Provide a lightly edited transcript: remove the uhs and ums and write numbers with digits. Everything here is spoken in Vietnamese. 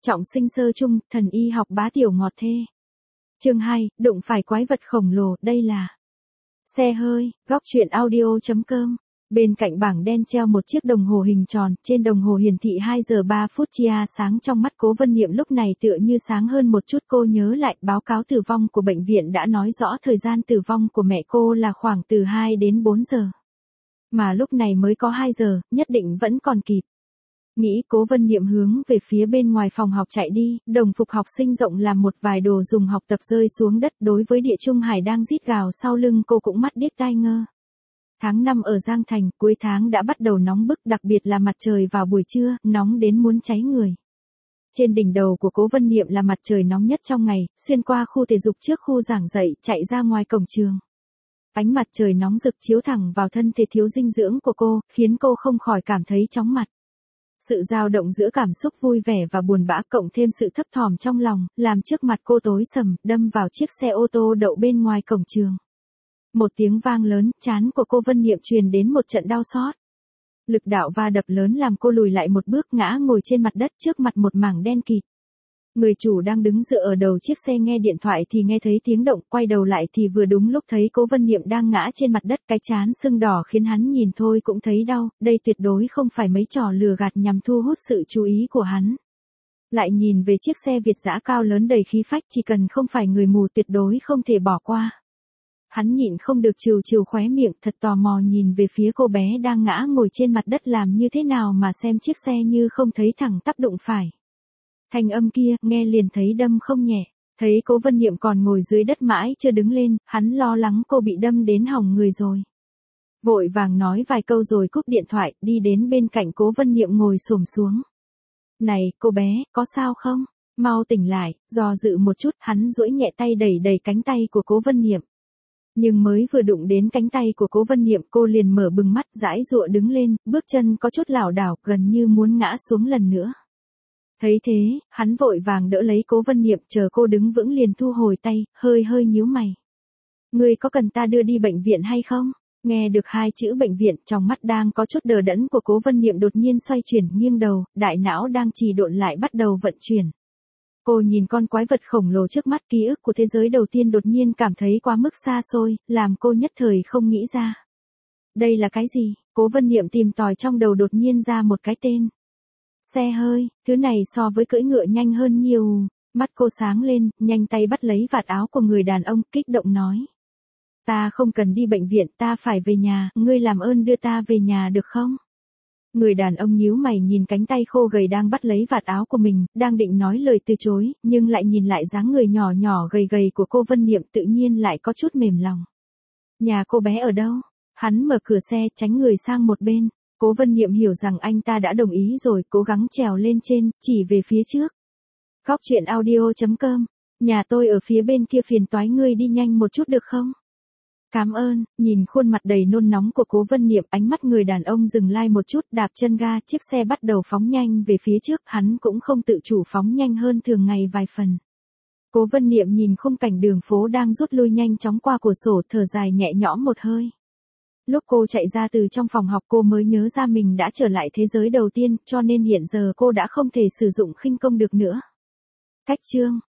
Trọng sinh sơ chung, thần y học bá tiểu ngọt thê. Chương 2, đụng phải quái vật khổng lồ, đây là xe hơi, góc truyện audio.com. Bên cạnh bảng đen treo một chiếc đồng hồ hình tròn, trên đồng hồ hiển thị 2 giờ 3 phút chia sáng trong mắt Cố Vân Niệm lúc này tựa như sáng hơn một chút. Cô nhớ lại báo cáo tử vong của bệnh viện đã nói rõ thời gian tử vong của mẹ cô là khoảng từ 2 đến 4 giờ. Mà lúc này mới có 2 giờ, nhất định vẫn còn kịp. Nghĩ Cố Vân Niệm hướng về phía bên ngoài phòng học chạy đi, đồng phục học sinh rộng làm một vài đồ dùng học tập rơi xuống đất. Đối với Địa Trung Hải đang rít gào sau lưng cô cũng mắt điếc tai ngơ. Tháng 5 ở Giang Thành, cuối tháng đã bắt đầu nóng bức, đặc biệt là mặt trời vào buổi trưa, nóng đến muốn cháy người. Trên đỉnh đầu của Cố Vân Niệm là mặt trời nóng nhất trong ngày, xuyên qua khu thể dục trước khu giảng dạy, chạy ra ngoài cổng trường. Ánh mặt trời nóng rực chiếu thẳng vào thân thể thiếu dinh dưỡng của cô, khiến cô không khỏi cảm thấy chóng mặt. Sự dao động giữa cảm xúc vui vẻ và buồn bã cộng thêm sự thấp thỏm trong lòng, làm trước mặt cô tối sầm, đâm vào chiếc xe ô tô đậu bên ngoài cổng trường. Một tiếng vang lớn, trán của cô Vân Niệm truyền đến một trận đau xót. Lực đạo va đập lớn làm cô lùi lại một bước, ngã ngồi trên mặt đất, trước mặt một mảng đen kịt. Người chủ đang đứng dựa ở đầu chiếc xe nghe điện thoại thì nghe thấy tiếng động, quay đầu lại thì vừa đúng lúc thấy Cố Vân Niệm đang ngã trên mặt đất, cái trán sưng đỏ khiến hắn nhìn thôi cũng thấy đau. Đây tuyệt đối không phải mấy trò lừa gạt nhằm thu hút sự chú ý của hắn. Lại nhìn về chiếc xe Việt dã cao lớn đầy khí phách, chỉ cần không phải người mù tuyệt đối không thể bỏ qua. Hắn nhịn không được trừ trừ khóe miệng, thật tò mò nhìn về phía cô bé đang ngã ngồi trên mặt đất, làm như thế nào mà xem chiếc xe như không thấy thẳng tắp đụng phải. Thanh âm kia, nghe liền thấy đâm không nhẹ. Thấy Cố Vân Niệm còn ngồi dưới đất mãi chưa đứng lên, hắn lo lắng cô bị đâm đến hỏng người rồi. Vội vàng nói vài câu rồi cúp điện thoại, đi đến bên cạnh Cố Vân Niệm ngồi xổm xuống. Này, cô bé, có sao không? Mau tỉnh lại. Do dự một chút, hắn duỗi nhẹ tay đẩy đẩy cánh tay của Cố Vân Niệm. Nhưng mới vừa đụng đến cánh tay của Cố Vân Niệm, cô liền mở bừng mắt, giãy giụa đứng lên, bước chân có chút lảo đảo, gần như muốn ngã xuống lần nữa. Thấy thế, hắn vội vàng đỡ lấy Cố Vân Niệm, chờ cô đứng vững liền thu hồi tay, hơi nhíu mày. Ngươi có cần ta đưa đi bệnh viện hay không? Nghe được hai chữ bệnh viện, trong mắt đang có chút đờ đẫn của Cố Vân Niệm đột nhiên xoay chuyển, nghiêng đầu, đại não đang trì độn lại bắt đầu vận chuyển. Cô nhìn con quái vật khổng lồ trước mắt, ký ức của thế giới đầu tiên đột nhiên cảm thấy quá mức xa xôi, làm cô nhất thời không nghĩ ra. Đây là cái gì? Cố Vân Niệm tìm tòi trong đầu, đột nhiên ra một cái tên. Xe hơi, thứ này so với cưỡi ngựa nhanh hơn nhiều. Mắt cô sáng lên, nhanh tay bắt lấy vạt áo của người đàn ông, kích động nói. Ta không cần đi bệnh viện, ta phải về nhà, ngươi làm ơn đưa ta về nhà được không? Người đàn ông nhíu mày nhìn cánh tay khô gầy đang bắt lấy vạt áo của mình, đang định nói lời từ chối, nhưng lại nhìn lại dáng người nhỏ nhỏ gầy gầy của cô Vân Niệm, tự nhiên lại có chút mềm lòng. Nhà cô bé ở đâu? Hắn mở cửa xe, tránh người sang một bên. Cố Vân Niệm hiểu rằng anh ta đã đồng ý rồi, cố gắng trèo lên trên, chỉ về phía trước. Góc truyện audio.com. Nhà tôi ở phía bên kia, phiền toái ngươi đi nhanh một chút được không? Cảm ơn. Nhìn khuôn mặt đầy nôn nóng của Cố Vân Niệm, ánh mắt người đàn ông dừng lại một chút, đạp chân ga, chiếc xe bắt đầu phóng nhanh về phía trước, hắn cũng không tự chủ phóng nhanh hơn thường ngày vài phần. Cố Vân Niệm nhìn khung cảnh đường phố đang rút lui nhanh chóng qua cửa sổ, thở dài nhẹ nhõm một hơi. Lúc cô chạy ra từ trong phòng học, cô mới nhớ ra mình đã trở lại thế giới đầu tiên, cho nên hiện giờ cô đã không thể sử dụng khinh công được nữa. Cách chương